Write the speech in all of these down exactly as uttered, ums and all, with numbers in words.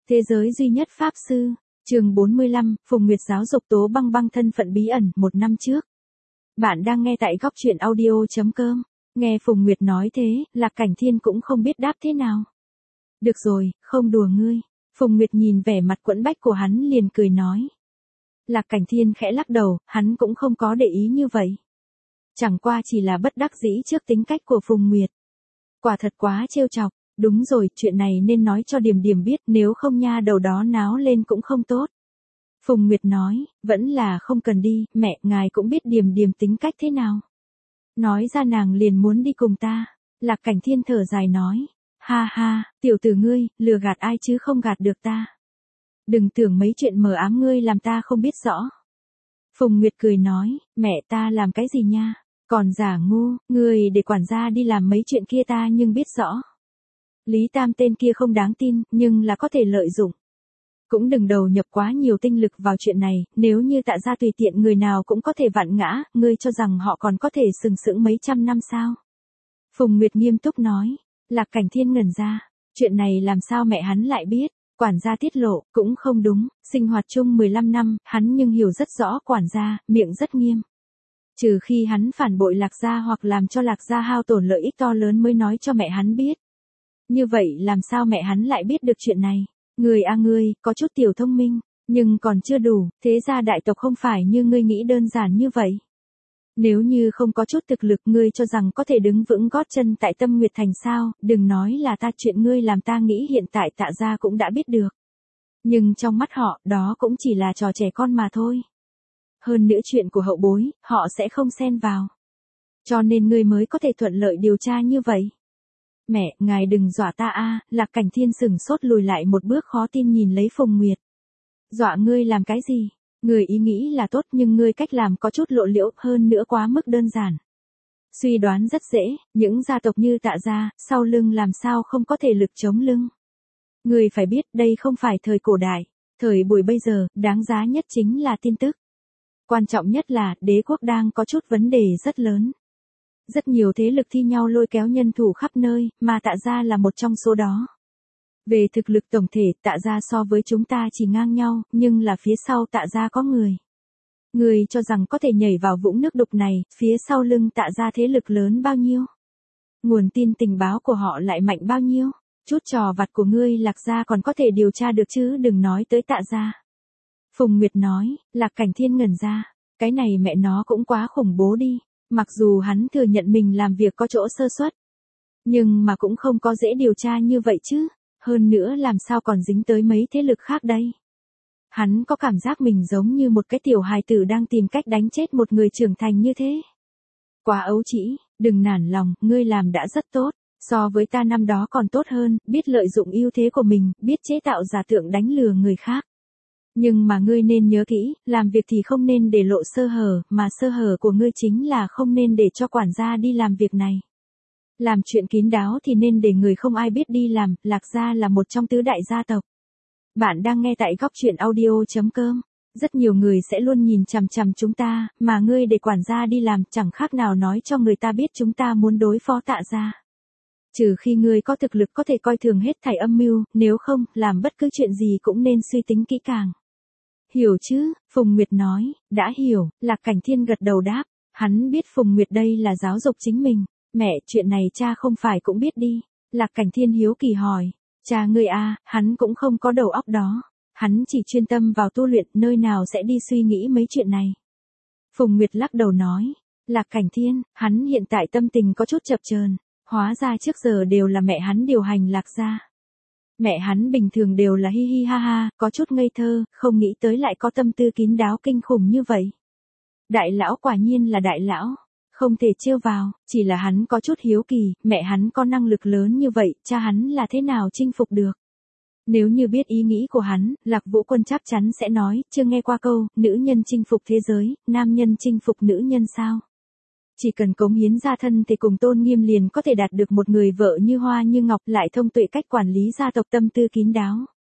Thế giới duy nhất Pháp Sư, chương bốn mươi lăm, Phùng Nguyệt giáo dục Tố Băng Băng thân phận bí ẩn một năm trước. Bạn đang nghe tại góc truyện audio.com. Nghe Phùng Nguyệt nói thế, Lạc Cảnh Thiên cũng không biết đáp thế nào. Được rồi, không đùa ngươi. Phùng Nguyệt nhìn vẻ mặt quẫn bách của hắn liền cười nói. Lạc Cảnh Thiên khẽ lắc đầu, hắn cũng không có để ý như vậy. Chẳng qua chỉ là bất đắc dĩ trước tính cách của Phùng Nguyệt. Quả thật quá trêu chọc. Đúng rồi, chuyện này nên nói cho Điềm Điềm biết, nếu không nha đầu đó náo lên cũng không tốt. Phùng Nguyệt nói, vẫn là không cần đi, mẹ, ngài cũng biết Điềm Điềm tính cách thế nào. Nói ra nàng liền muốn đi cùng ta. Lạc Cảnh Thiên thở dài nói, ha ha, tiểu tử ngươi, lừa gạt ai chứ không gạt được ta. Đừng tưởng mấy chuyện mờ ám ngươi làm ta không biết rõ. Phùng Nguyệt cười nói, mẹ ta làm cái gì nha, còn giả ngu, ngươi để quản gia đi làm mấy chuyện kia ta nhưng biết rõ. Lý Tam tên kia không đáng tin, nhưng là có thể lợi dụng. Cũng đừng đầu nhập quá nhiều tinh lực vào chuyện này, nếu như Tạ gia tùy tiện người nào cũng có thể vặn ngã, ngươi cho rằng họ còn có thể sừng sững mấy trăm năm sao? Phùng Nguyệt nghiêm túc nói, Lạc Cảnh Thiên ngẩn ra, chuyện này làm sao mẹ hắn lại biết, quản gia tiết lộ, cũng không đúng, sinh hoạt chung mười lăm năm, hắn nhưng hiểu rất rõ quản gia, miệng rất nghiêm. Trừ khi hắn phản bội Lạc gia hoặc làm cho Lạc gia hao tổn lợi ích to lớn mới nói cho mẹ hắn biết. Như vậy làm sao mẹ hắn lại biết được chuyện này? Người a ngươi, có chút tiểu thông minh, nhưng còn chưa đủ, thế ra đại tộc không phải như ngươi nghĩ đơn giản như vậy. Nếu như không có chút thực lực ngươi cho rằng có thể đứng vững gót chân tại Tâm Nguyệt Thành sao, đừng nói là ta chuyện ngươi làm ta nghĩ hiện tại Tạ gia cũng đã biết được. Nhưng trong mắt họ, đó cũng chỉ là trò trẻ con mà thôi. Hơn nữa chuyện của hậu bối, họ sẽ không xen vào. Cho nên ngươi mới có thể thuận lợi điều tra như vậy. Mẹ, ngài đừng dọa ta a. Lạc Cảnh Thiên sửng sốt lùi lại một bước khó tin nhìn lấy Phùng Nguyệt. Dọa ngươi làm cái gì? Người ý nghĩ là tốt nhưng ngươi cách làm có chút lộ liễu, hơn nữa quá mức đơn giản. Suy đoán rất dễ, những gia tộc như Tạ gia, sau lưng làm sao không có thể lực chống lưng. Ngươi phải biết đây không phải thời cổ đại, thời buổi bây giờ, đáng giá nhất chính là tin tức. Quan trọng nhất là, đế quốc đang có chút vấn đề rất lớn. Rất nhiều thế lực thi nhau lôi kéo nhân thủ khắp nơi, mà Tạ gia là một trong số đó. Về thực lực tổng thể, Tạ gia so với chúng ta chỉ ngang nhau, nhưng là phía sau Tạ gia có người. Người cho rằng có thể nhảy vào vũng nước đục này, phía sau lưng Tạ gia thế lực lớn bao nhiêu? Nguồn tin tình báo của họ lại mạnh bao nhiêu? Chút trò vặt của ngươi Lạc gia còn có thể điều tra được chứ đừng nói tới Tạ gia. Phùng Nguyệt nói, Lạc Cảnh Thiên ngẩn ra, cái này mẹ nó cũng quá khủng bố đi. Mặc dù hắn thừa nhận mình làm việc có chỗ sơ suất, nhưng mà cũng không có dễ điều tra như vậy chứ, hơn nữa làm sao còn dính tới mấy thế lực khác đây. Hắn có cảm giác mình giống như một cái tiểu hài tử đang tìm cách đánh chết một người trưởng thành như thế. Quá ấu trĩ, đừng nản lòng, ngươi làm đã rất tốt, so với ta năm đó còn tốt hơn, biết lợi dụng ưu thế của mình, biết chế tạo giả tượng đánh lừa người khác. Nhưng mà ngươi nên nhớ kỹ, làm việc thì không nên để lộ sơ hở, mà sơ hở của ngươi chính là không nên để cho quản gia đi làm việc này. Làm chuyện kín đáo thì nên để người không ai biết đi làm, Lạc gia là một trong tứ đại gia tộc. Bạn đang nghe tại góc truyện audio.com. Rất nhiều người sẽ luôn nhìn chằm chằm chúng ta, mà ngươi để quản gia đi làm chẳng khác nào nói cho người ta biết chúng ta muốn đối phó Tạ gia. Trừ khi ngươi có thực lực có thể coi thường hết thảy âm mưu, nếu không, làm bất cứ chuyện gì cũng nên suy tính kỹ càng. Hiểu chứ, Phùng Nguyệt nói, đã hiểu, Lạc Cảnh Thiên gật đầu đáp, hắn biết Phùng Nguyệt đây là giáo dục chính mình, mẹ, chuyện này cha không phải cũng biết đi. Lạc Cảnh Thiên hiếu kỳ hỏi, cha ngươi a, hắn cũng không có đầu óc đó, hắn chỉ chuyên tâm vào tu luyện, nơi nào sẽ đi suy nghĩ mấy chuyện này. Phùng Nguyệt lắc đầu nói, Lạc Cảnh Thiên, hắn hiện tại tâm tình có chút chập chờn, hóa ra trước giờ đều là mẹ hắn điều hành Lạc gia. Mẹ hắn bình thường đều là hi hi ha ha, có chút ngây thơ, không nghĩ tới lại có tâm tư kín đáo kinh khủng như vậy. Đại lão quả nhiên là đại lão, không thể trêu vào, chỉ là hắn có chút hiếu kỳ, mẹ hắn có năng lực lớn như vậy, cha hắn là thế nào chinh phục được. Nếu như biết ý nghĩ của hắn, Lạc Vũ Quân chắc chắn sẽ nói, chưa nghe qua câu, nữ nhân chinh phục thế giới, nam nhân chinh phục nữ nhân sao. Chỉ cần cống hiến gia thân thì cùng tôn nghiêm liền có thể đạt được một người vợ như hoa như ngọc lại thông tuệ cách quản lý gia tộc tâm tư kín đáo.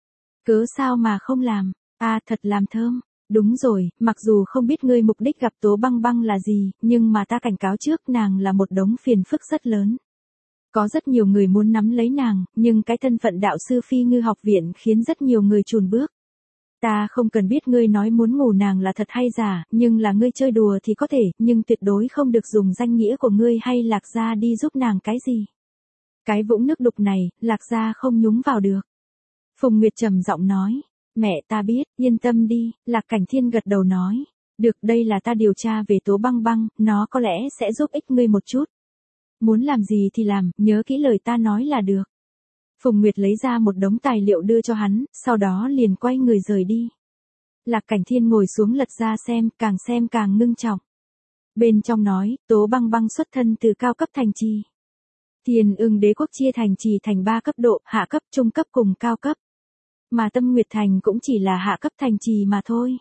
Cớ sao mà không làm, à thật làm thơm, đúng rồi, mặc dù không biết ngươi mục đích gặp Tố Băng Băng là gì, nhưng mà ta cảnh cáo trước nàng là một đống phiền phức rất lớn. Có rất nhiều người muốn nắm lấy nàng, nhưng cái thân phận đạo sư Phi Ngư học viện khiến rất nhiều người chùn bước. Ta không cần biết ngươi nói muốn ngủ nàng là thật hay giả, nhưng là ngươi chơi đùa thì có thể, nhưng tuyệt đối không được dùng danh nghĩa của ngươi hay Lạc Gia đi giúp nàng cái gì. Cái vũng nước đục này, Lạc Gia không nhúng vào được. Phùng Nguyệt trầm giọng nói, mẹ ta biết, yên tâm đi, Lạc Cảnh Thiên gật đầu nói, được, đây là ta điều tra về Tố Băng Băng, nó có lẽ sẽ giúp ích ngươi một chút. Muốn làm gì thì làm, nhớ kỹ lời ta nói là được. Phùng Nguyệt lấy ra một đống tài liệu đưa cho hắn, sau đó liền quay người rời đi. Lạc Cảnh Thiên ngồi xuống lật ra xem, càng xem càng ngưng trọng. Bên trong nói, Tố Băng Băng xuất thân từ cao cấp thành trì. Thiên Ưng Đế quốc chia thành trì thành ba cấp độ, hạ cấp, trung cấp cùng cao cấp. Mà Tâm Nguyệt Thành cũng chỉ là hạ cấp thành trì mà thôi.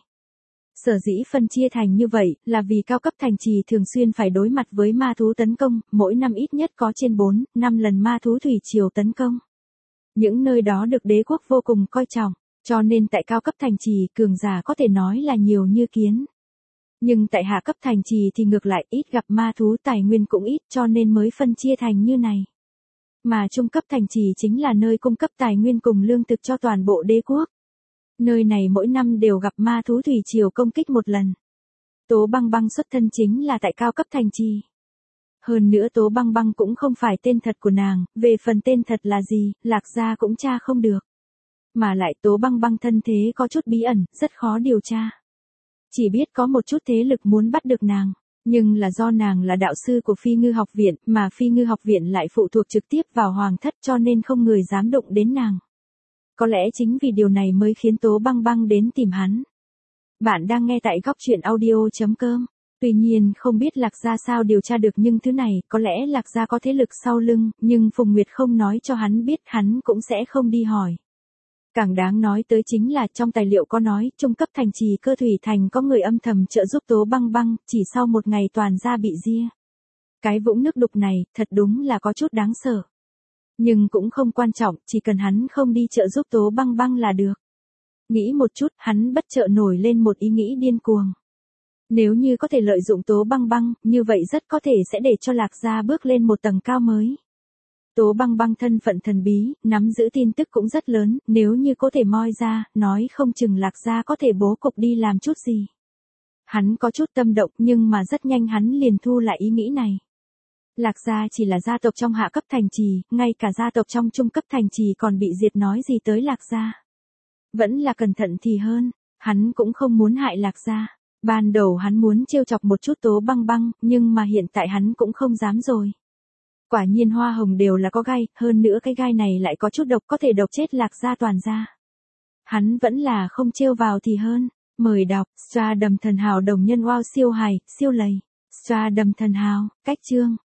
Sở dĩ phân chia thành như vậy, là vì cao cấp thành trì thường xuyên phải đối mặt với ma thú tấn công, mỗi năm ít nhất có trên bốn, năm lần ma thú thủy triều tấn công. Những nơi đó được đế quốc vô cùng coi trọng, cho nên tại cao cấp thành trì cường giả có thể nói là nhiều như kiến. Nhưng tại hạ cấp thành trì thì ngược lại ít gặp ma thú, tài nguyên cũng ít, cho nên mới phân chia thành như này. Mà trung cấp thành trì chính là nơi cung cấp tài nguyên cùng lương thực cho toàn bộ đế quốc. Nơi này mỗi năm đều gặp ma thú thủy triều công kích một lần. Tố Băng Băng xuất thân chính là tại cao cấp thành trì. Hơn nữa Tố Băng Băng cũng không phải tên thật của nàng, về phần tên thật là gì, Lạc Gia cũng tra không được. Mà lại Tố Băng Băng thân thế có chút bí ẩn, rất khó điều tra. Chỉ biết có một chút thế lực muốn bắt được nàng, nhưng là do nàng là đạo sư của Phi Ngư học viện, mà Phi Ngư học viện lại phụ thuộc trực tiếp vào hoàng thất cho nên không người dám động đến nàng. Có lẽ chính vì điều này mới khiến Tố Băng Băng đến tìm hắn. Bạn đang nghe tại góc truyện audio chấm com. Tuy nhiên không biết Lạc Gia sao điều tra được nhưng thứ này, có lẽ Lạc Gia có thế lực sau lưng, nhưng Phùng Nguyệt không nói cho hắn biết, hắn cũng sẽ không đi hỏi. Càng đáng nói tới chính là trong tài liệu có nói, trung cấp thành trì Cơ Thủy Thành có người âm thầm trợ giúp Tố Băng Băng, chỉ sau một ngày toàn gia bị ria. Cái vũng nước đục này, thật đúng là có chút đáng sợ. Nhưng cũng không quan trọng, chỉ cần hắn không đi trợ giúp Tố Băng Băng là được. Nghĩ một chút, hắn bất chợt nổi lên một ý nghĩ điên cuồng. Nếu như có thể lợi dụng Tố Băng Băng, như vậy rất có thể sẽ để cho Lạc Gia bước lên một tầng cao mới. Tố Băng Băng thân phận thần bí, nắm giữ tin tức cũng rất lớn, nếu như có thể moi ra, nói không chừng Lạc Gia có thể bố cục đi làm chút gì. Hắn có chút tâm động nhưng mà rất nhanh hắn liền thu lại ý nghĩ này. Lạc Gia chỉ là gia tộc trong hạ cấp thành trì, ngay cả gia tộc trong trung cấp thành trì còn bị diệt nói gì tới Lạc Gia. Vẫn là cẩn thận thì hơn, hắn cũng không muốn hại Lạc Gia. Ban đầu hắn muốn trêu chọc một chút Tố Băng Băng, nhưng mà hiện tại hắn cũng không dám rồi. Quả nhiên hoa hồng đều là có gai, hơn nữa cái gai này lại có chút độc, có thể độc chết Lạc Gia toàn gia. Hắn vẫn là không trêu vào thì hơn. Mời đọc, Stra Đầm Thần Hào đồng nhân wow siêu hài, siêu lầy. Stra Đầm Thần Hào, cách chương.